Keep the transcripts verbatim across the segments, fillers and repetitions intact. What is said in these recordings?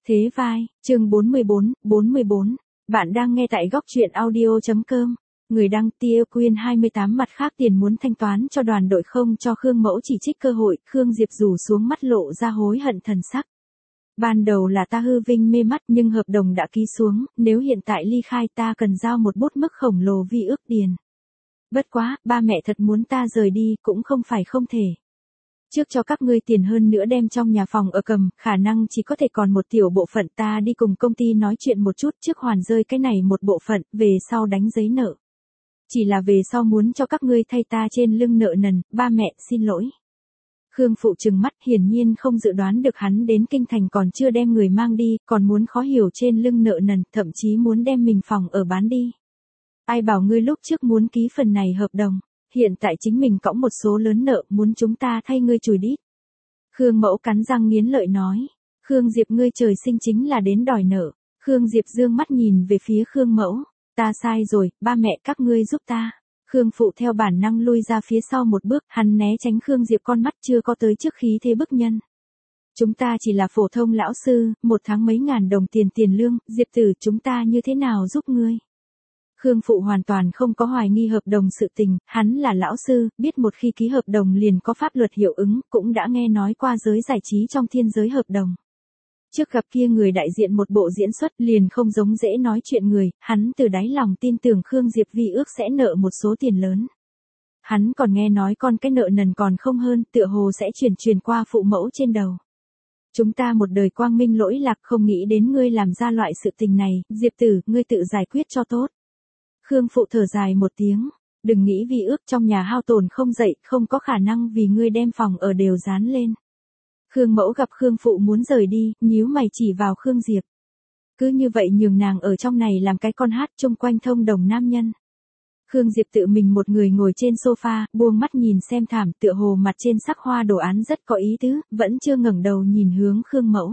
Thế vai, chương bốn mươi bốn, bốn mươi bốn. Bạn đang nghe tại góc truyện audio.com. Người đăng Tia Quyên hai mươi tám mặt khác tiền muốn thanh toán cho đoàn đội không cho Khương Mẫu chỉ trích cơ hội, Khương Diệp rủ xuống mắt lộ ra hối hận thần sắc. Ban đầu là ta hư vinh mê mắt nhưng hợp đồng đã ký xuống, nếu hiện tại ly khai ta cần giao một bút mức khổng lồ vi ước tiền. Bất quá, ba mẹ thật muốn ta rời đi cũng không phải không thể. Trước cho các ngươi tiền hơn nữa đem trong nhà phòng ở cầm, khả năng chỉ có thể còn một tiểu bộ phận ta đi cùng công ty nói chuyện một chút trước hoàn rơi cái này một bộ phận, về sau đánh giấy nợ. Chỉ là về sau muốn cho các ngươi thay ta trên lưng nợ nần, ba mẹ xin lỗi. Khương Phụ trừng mắt hiển nhiên không dự đoán được hắn đến kinh thành còn chưa đem người mang đi, còn muốn khó hiểu trên lưng nợ nần, thậm chí muốn đem mình phòng ở bán đi. Ai bảo ngươi lúc trước muốn ký phần này hợp đồng. Hiện tại chính mình cõng một số lớn nợ muốn chúng ta thay ngươi chùi đít. Khương Mẫu cắn răng nghiến lợi nói. Khương Diệp ngươi trời sinh chính là đến đòi nợ. Khương Diệp dương mắt nhìn về phía Khương Mẫu. Ta sai rồi, ba mẹ các ngươi giúp ta. Khương Phụ theo bản năng lui ra phía sau một bước, hắn né tránh Khương Diệp con mắt chưa có tới trước khí thế bức nhân. Chúng ta chỉ là phổ thông lão sư, một tháng mấy ngàn đồng tiền tiền lương, Diệp tử chúng ta như thế nào giúp ngươi? Khương Phụ hoàn toàn không có hoài nghi hợp đồng sự tình, hắn là lão sư, biết một khi ký hợp đồng liền có pháp luật hiệu ứng, cũng đã nghe nói qua giới giải trí trong thiên giới hợp đồng. Trước gặp kia người đại diện một bộ diễn xuất liền không giống dễ nói chuyện người, hắn từ đáy lòng tin tưởng Khương Diệp vi ước sẽ nợ một số tiền lớn. Hắn còn nghe nói con cái nợ nần còn không hơn, tựa hồ sẽ chuyển truyền qua phụ mẫu trên đầu. Chúng ta một đời quang minh lỗi lạc không nghĩ đến ngươi làm ra loại sự tình này, Diệp tử, ngươi tự giải quyết cho tốt. Khương Phụ thở dài một tiếng, đừng nghĩ vi ước trong nhà hao tổn không dậy, không có khả năng vì ngươi đem phòng ở đều dán lên. Khương Mẫu gặp Khương Phụ muốn rời đi, nhíu mày chỉ vào Khương Diệp. Cứ như vậy nhường nàng ở trong này làm cái con hát chung quanh thông đồng nam nhân. Khương Diệp tự mình một người ngồi trên sofa, buông mắt nhìn xem thảm tựa hồ mặt trên sắc hoa đồ án rất có ý tứ, vẫn chưa ngẩng đầu nhìn hướng Khương Mẫu.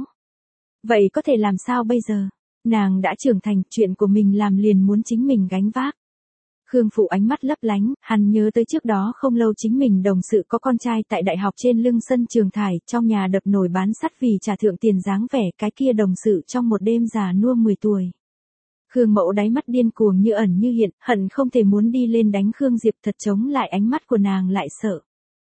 Vậy có thể làm sao bây giờ? Nàng đã trưởng thành, chuyện của mình làm liền muốn chính mình gánh vác. Khương Phụ ánh mắt lấp lánh, hắn nhớ tới trước đó không lâu chính mình đồng sự có con trai tại đại học trên lưng sân trường thải, trong nhà đập nồi bán sắt vì trả thượng tiền dáng vẻ, cái kia đồng sự trong một đêm già nua mười tuổi. Khương Mẫu đáy mắt điên cuồng như ẩn như hiện, hận không thể muốn đi lên đánh Khương Diệp thật chống lại ánh mắt của nàng lại sợ.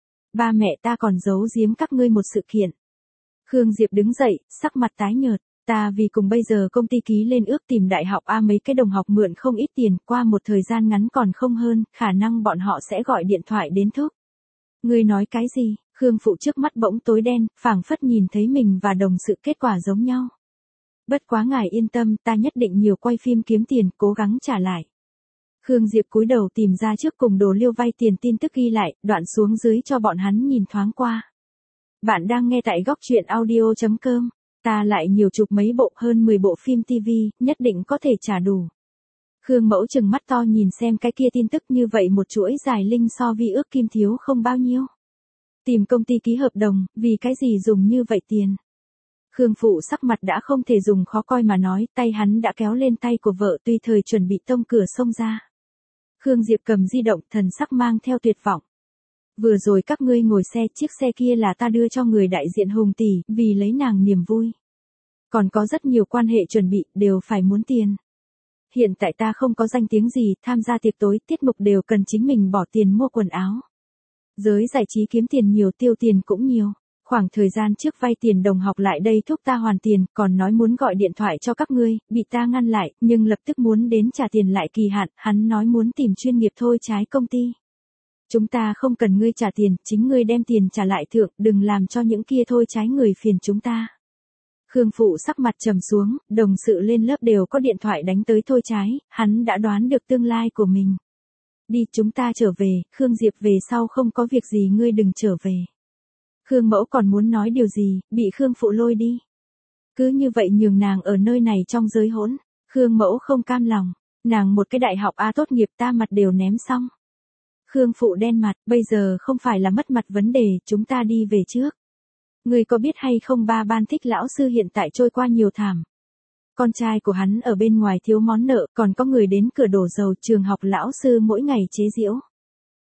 Ba mẹ ta còn giấu giếm các ngươi một sự kiện. Khương Diệp đứng dậy, sắc mặt tái nhợt. Ta vì cùng bây giờ công ty ký lên ước tìm đại học A mấy cái đồng học mượn không ít tiền, qua một thời gian ngắn còn không hơn, khả năng bọn họ sẽ gọi điện thoại đến thúc. Ngươi nói cái gì? Khương Phụ trước mắt bỗng tối đen, phảng phất nhìn thấy mình và đồng sự kết quả giống nhau. Bất quá ngài yên tâm, ta nhất định nhiều quay phim kiếm tiền, cố gắng trả lại. Khương Diệp cúi đầu tìm ra trước cùng đồ liêu vay tiền tin tức ghi lại, đoạn xuống dưới cho bọn hắn nhìn thoáng qua. Bạn đang nghe tại góc truyện audio.com. Ta lại nhiều chục mấy bộ hơn mười bộ phim ti vi, nhất định có thể trả đủ. Khương Mẫu trừng mắt to nhìn xem cái kia tin tức như vậy một chuỗi dài linh so vi ước kim thiếu không bao nhiêu. Tìm công ty ký hợp đồng, vì cái gì dùng như vậy tiền. Khương Phụ sắc mặt đã không thể dùng khó coi mà nói, tay hắn đã kéo lên tay của vợ tùy thời chuẩn bị tông cửa xông ra. Khương Diệp cầm di động thần sắc mang theo tuyệt vọng. Vừa rồi các ngươi ngồi xe, chiếc xe kia là ta đưa cho người đại diện Hùng tỷ, vì lấy nàng niềm vui. Còn có rất nhiều quan hệ chuẩn bị, đều phải muốn tiền. Hiện tại ta không có danh tiếng gì, tham gia tiệc tối, tiết mục đều cần chính mình bỏ tiền mua quần áo. Giới giải trí kiếm tiền nhiều, tiêu tiền cũng nhiều. Khoảng thời gian trước vay tiền đồng học lại đây thúc ta hoàn tiền, còn nói muốn gọi điện thoại cho các ngươi, bị ta ngăn lại, nhưng lập tức muốn đến trả tiền lại kỳ hạn, hắn nói muốn tìm chuyên nghiệp thôi trái công ty. Chúng ta không cần ngươi trả tiền, chính ngươi đem tiền trả lại thượng, đừng làm cho những kia thôi trái người phiền chúng ta. Khương Phụ sắc mặt trầm xuống, đồng sự lên lớp đều có điện thoại đánh tới thôi trái, hắn đã đoán được tương lai của mình. Đi chúng ta trở về, Khương Diệp về sau không có việc gì ngươi đừng trở về. Khương Mẫu còn muốn nói điều gì, bị Khương Phụ lôi đi. Cứ như vậy nhường nàng ở nơi này trong giới hỗn, Khương Mẫu không cam lòng, nàng một cái đại học A tốt nghiệp ta mặt đều ném xong. Khương Phụ đen mặt, bây giờ không phải là mất mặt vấn đề, chúng ta đi về trước. Người có biết hay không ba ban thích lão sư hiện tại trôi qua nhiều thảm. Con trai của hắn ở bên ngoài thiếu món nợ, còn có người đến cửa đổ dầu trường học lão sư mỗi ngày chế giễu.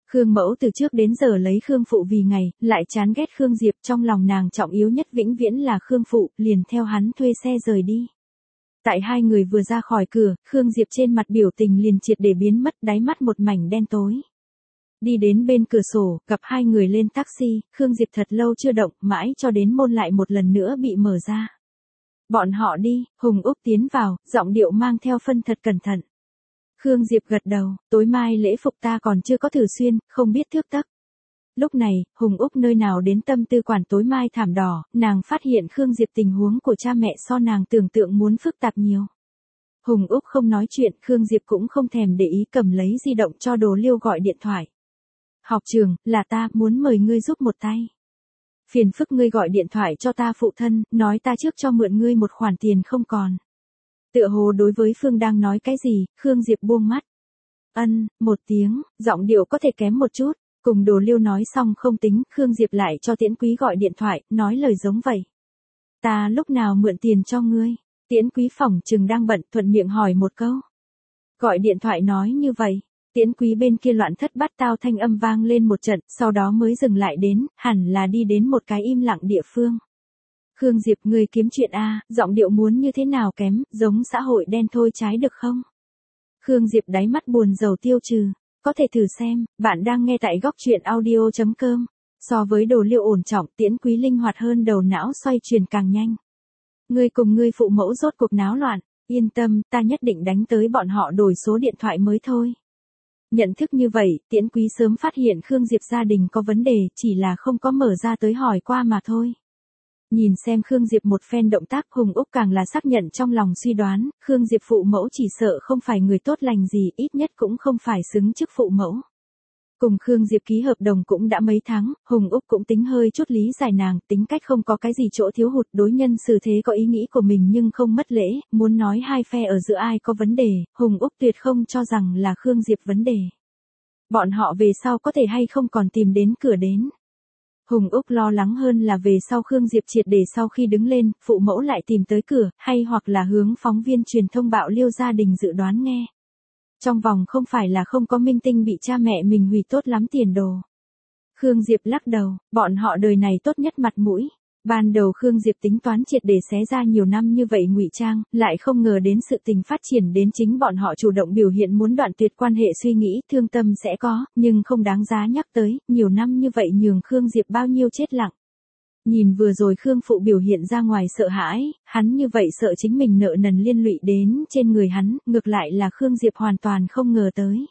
Khương Mẫu từ trước đến giờ lấy Khương Phụ vì ngày, lại chán ghét Khương Diệp, trong lòng nàng trọng yếu nhất vĩnh viễn là Khương Phụ, liền theo hắn thuê xe rời đi. Tại hai người vừa ra khỏi cửa, Khương Diệp trên mặt biểu tình liền triệt để biến mất, đáy mắt một mảnh đen tối. Đi đến bên cửa sổ, gặp hai người lên taxi, Khương Diệp thật lâu chưa động, mãi cho đến môn lại một lần nữa bị mở ra. Bọn họ đi, Hùng Úc tiến vào, giọng điệu mang theo phân thật cẩn thận. Khương Diệp gật đầu, tối mai lễ phục ta còn chưa có thử xuyên, không biết thước tấc. Lúc này, Hùng Úc nơi nào đến tâm tư quản tối mai thảm đỏ, nàng phát hiện Khương Diệp tình huống của cha mẹ so nàng tưởng tượng muốn phức tạp nhiều. Hùng Úc không nói chuyện, Khương Diệp cũng không thèm để ý, cầm lấy di động cho Đồ Liêu gọi điện thoại. Học trường, là ta, muốn mời ngươi giúp một tay. Phiền phức ngươi gọi điện thoại cho ta phụ thân, nói ta trước cho mượn ngươi một khoản tiền không còn. Tựa hồ đối với Phương đang nói cái gì, Khương Diệp buông mắt. Ân, một tiếng, giọng điệu có thể kém một chút, cùng Đồ Liêu nói xong không tính, Khương Diệp lại cho Tiễn Quý gọi điện thoại, nói lời giống vậy. Ta lúc nào mượn tiền cho ngươi? Tiễn Quý phỏng chừng đang bận, thuận miệng hỏi một câu. Gọi điện thoại nói như vậy. Tiễn Quý bên kia loạn thất bát tao thanh âm vang lên một trận, sau đó mới dừng lại đến, hẳn là đi đến một cái im lặng địa phương. Khương Diệp, người kiếm chuyện a, giọng điệu muốn như thế nào kém, giống xã hội đen thôi trái được không? Khương Diệp đáy mắt buồn rầu tiêu trừ, có thể thử xem, bạn đang nghe tại góc truyện audio chấm com. So với Đồ Liêu ổn trọng, Tiễn Quý linh hoạt hơn, đầu não xoay chuyển càng nhanh. Ngươi cùng ngươi phụ mẫu rốt cuộc náo loạn, yên tâm, ta nhất định đánh tới bọn họ đổi số điện thoại mới thôi. Nhận thức như vậy, Tiễn Quý sớm phát hiện Khương Diệp gia đình có vấn đề, chỉ là không có mở ra tới hỏi qua mà thôi. Nhìn xem Khương Diệp một phen động tác, Hùng Úc càng là xác nhận trong lòng suy đoán, Khương Diệp phụ mẫu chỉ sợ không phải người tốt lành gì, ít nhất cũng không phải xứng chức phụ mẫu. Cùng Khương Diệp ký hợp đồng cũng đã mấy tháng, Hùng Úc cũng tính hơi chút lý giải nàng, tính cách không có cái gì chỗ thiếu hụt, đối nhân xử thế có ý nghĩ của mình nhưng không mất lễ, muốn nói hai phe ở giữa ai có vấn đề, Hùng Úc tuyệt không cho rằng là Khương Diệp vấn đề. Bọn họ về sau có thể hay không còn tìm đến cửa đến. Hùng Úc lo lắng hơn là về sau Khương Diệp triệt để sau khi đứng lên, phụ mẫu lại tìm tới cửa, hay hoặc là hướng phóng viên truyền thông bạo Liêu gia đình dự đoán nghe. Trong vòng không phải là không có minh tinh bị cha mẹ mình hủy tốt lắm tiền đồ. Khương Diệp lắc đầu, bọn họ đời này tốt nhất mặt mũi. Ban đầu Khương Diệp tính toán triệt để xé ra nhiều năm như vậy ngụy trang, lại không ngờ đến sự tình phát triển đến chính bọn họ chủ động biểu hiện muốn đoạn tuyệt quan hệ, suy nghĩ thương tâm sẽ có, nhưng không đáng giá nhắc tới, nhiều năm như vậy nhường Khương Diệp bao nhiêu chết lặng. Nhìn vừa rồi Khương Phụ biểu hiện ra ngoài sợ hãi, hắn như vậy sợ chính mình nợ nần liên lụy đến trên người hắn, ngược lại là Khương Diệp hoàn toàn không ngờ tới.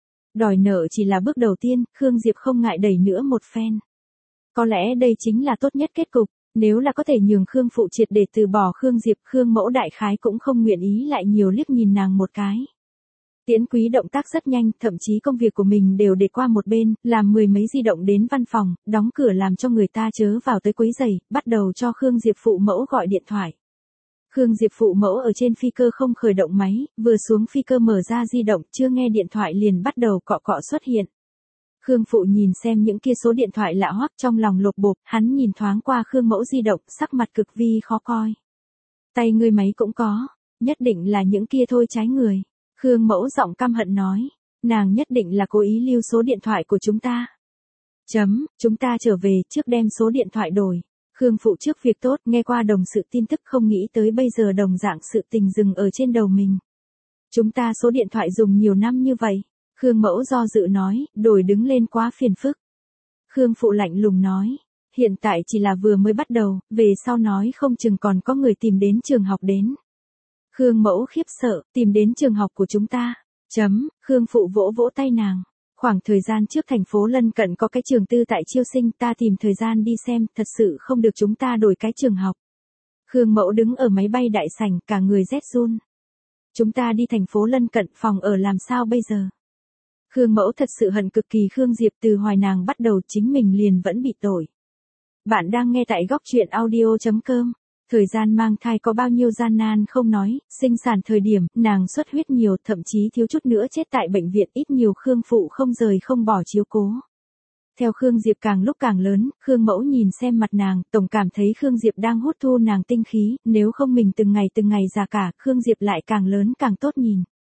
Đòi nợ chỉ là bước đầu tiên, Khương Diệp không ngại đẩy nữa một phen. Có lẽ đây chính là tốt nhất kết cục, nếu là có thể nhường Khương Phụ triệt để từ bỏ Khương Diệp, Khương Mẫu đại khái cũng không nguyện ý lại nhiều liếc nhìn nàng một cái. Tiễn Quý động tác rất nhanh, thậm chí công việc của mình đều để qua một bên, làm mười mấy di động đến văn phòng, đóng cửa làm cho người ta chớ vào tới quấy rầy, bắt đầu cho Khương Diệp phụ mẫu gọi điện thoại. Khương Diệp phụ mẫu ở trên phi cơ không khởi động máy, vừa xuống phi cơ mở ra di động, chưa nghe điện thoại liền bắt đầu cọ cọ xuất hiện. Khương Phụ nhìn xem những kia số điện thoại lạ hoắc, trong lòng lột bột, hắn nhìn thoáng qua Khương Mẫu di động, sắc mặt cực vi khó coi. Tay ngươi máy cũng có, nhất định là những kia thôi trái người. Khương Mẫu giọng căm hận nói, nàng nhất định là cố ý lưu số điện thoại của chúng ta. Chấm, chúng ta trở về, trước đem số điện thoại đổi. Khương Phụ trước việc tốt, nghe qua đồng sự tin tức không nghĩ tới bây giờ đồng dạng sự tình dừng ở trên đầu mình. Chúng ta số điện thoại dùng nhiều năm như vậy. Khương Mẫu do dự nói, đổi đứng lên quá phiền phức. Khương Phụ lạnh lùng nói, hiện tại chỉ là vừa mới bắt đầu, về sau nói không chừng còn có người tìm đến trường học đến. Khương Mẫu khiếp sợ, tìm đến trường học của chúng ta. Chấm, Khương Phụ vỗ vỗ tay nàng. Khoảng thời gian trước thành phố lân cận có cái trường tư tại chiêu sinh, ta tìm thời gian đi xem, thật sự không được chúng ta đổi cái trường học. Khương Mẫu đứng ở máy bay đại sảnh, cả người rét run. Chúng ta đi thành phố lân cận, phòng ở làm sao bây giờ? Khương Mẫu thật sự hận cực kỳ Khương Diệp, từ hoài nàng bắt đầu chính mình liền vẫn bị tội. Bạn đang nghe tại góc truyện audio chấm com. Thời gian mang thai có bao nhiêu gian nan không nói, sinh sản thời điểm, nàng xuất huyết nhiều, thậm chí thiếu chút nữa chết tại bệnh viện, ít nhiều Khương Phụ không rời không bỏ chiếu cố. Theo Khương Diệp càng lúc càng lớn, Khương Mẫu nhìn xem mặt nàng, tổng cảm thấy Khương Diệp đang hút thu nàng tinh khí, nếu không mình từng ngày từng ngày già cả, Khương Diệp lại càng lớn càng tốt nhìn.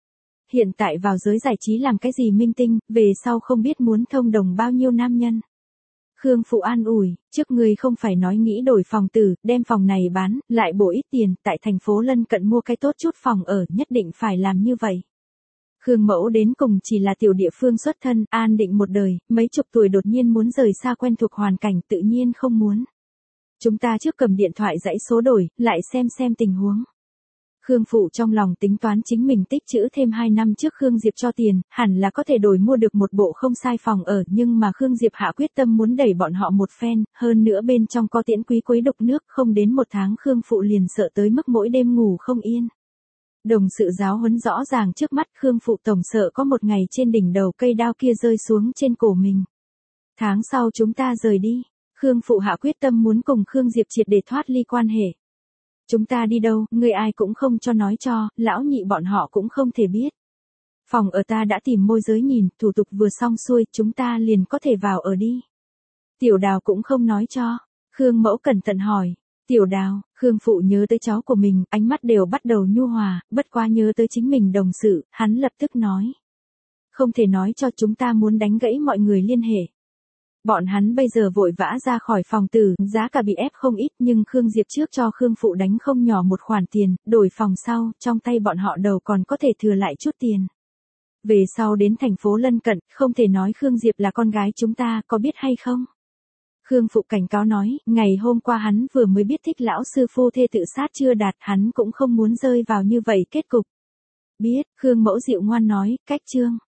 hiện tại vào giới giải trí làm cái gì minh tinh, về sau không biết muốn thông đồng bao nhiêu nam nhân. Khương Phụ an ủi, trước ngươi không phải nói nghĩ đổi phòng tử, đem phòng này bán, lại bổ ít tiền, tại thành phố lân cận mua cái tốt chút phòng ở, nhất định phải làm như vậy. Khương Mẫu đến cùng chỉ là tiểu địa phương xuất thân, an định một đời, mấy chục tuổi đột nhiên muốn rời xa quen thuộc hoàn cảnh tự nhiên không muốn. Chúng ta trước cầm điện thoại dãy số đổi, lại xem xem tình huống. Khương Phụ trong lòng tính toán chính mình tích trữ thêm hai năm trước Khương Diệp cho tiền, hẳn là có thể đổi mua được một bộ không sai phòng ở, nhưng mà Khương Diệp hạ quyết tâm muốn đẩy bọn họ một phen, hơn nữa bên trong có tiễn quý quấy độc nước, không đến một tháng Khương Phụ liền sợ tới mức mỗi đêm ngủ không yên. Đồng sự giáo huấn rõ ràng trước mắt, Khương Phụ tổng sợ có một ngày trên đỉnh đầu cây đao kia rơi xuống trên cổ mình. Tháng sau chúng ta rời đi, Khương Phụ hạ quyết tâm muốn cùng Khương Diệp triệt để thoát ly quan hệ. Chúng ta đi đâu, người ai cũng không cho nói cho, lão nhị bọn họ cũng không thể biết. Phòng ở ta đã tìm môi giới nhìn, thủ tục vừa xong xuôi, chúng ta liền có thể vào ở đi. Tiểu Đào cũng không nói cho. Khương Mẫu cẩn thận hỏi. Tiểu Đào, Khương Phụ nhớ tới cháu của mình, ánh mắt đều bắt đầu nhu hòa, bất quá nhớ tới chính mình đồng sự, hắn lập tức nói. Không thể nói cho, chúng ta muốn đánh gãy mọi người liên hệ. Bọn hắn bây giờ vội vã ra khỏi phòng tử, giá cả bị ép không ít nhưng Khương Diệp trước cho Khương Phụ đánh không nhỏ một khoản tiền, đổi phòng sau, trong tay bọn họ đầu còn có thể thừa lại chút tiền. Về sau đến thành phố lân cận, không thể nói Khương Diệp là con gái chúng ta, có biết hay không? Khương Phụ cảnh cáo nói, ngày hôm qua hắn vừa mới biết thích lão sư phu thê tự sát chưa đạt, hắn cũng không muốn rơi vào như vậy kết cục. Biết, Khương Mẫu dịu ngoan nói, cách chương.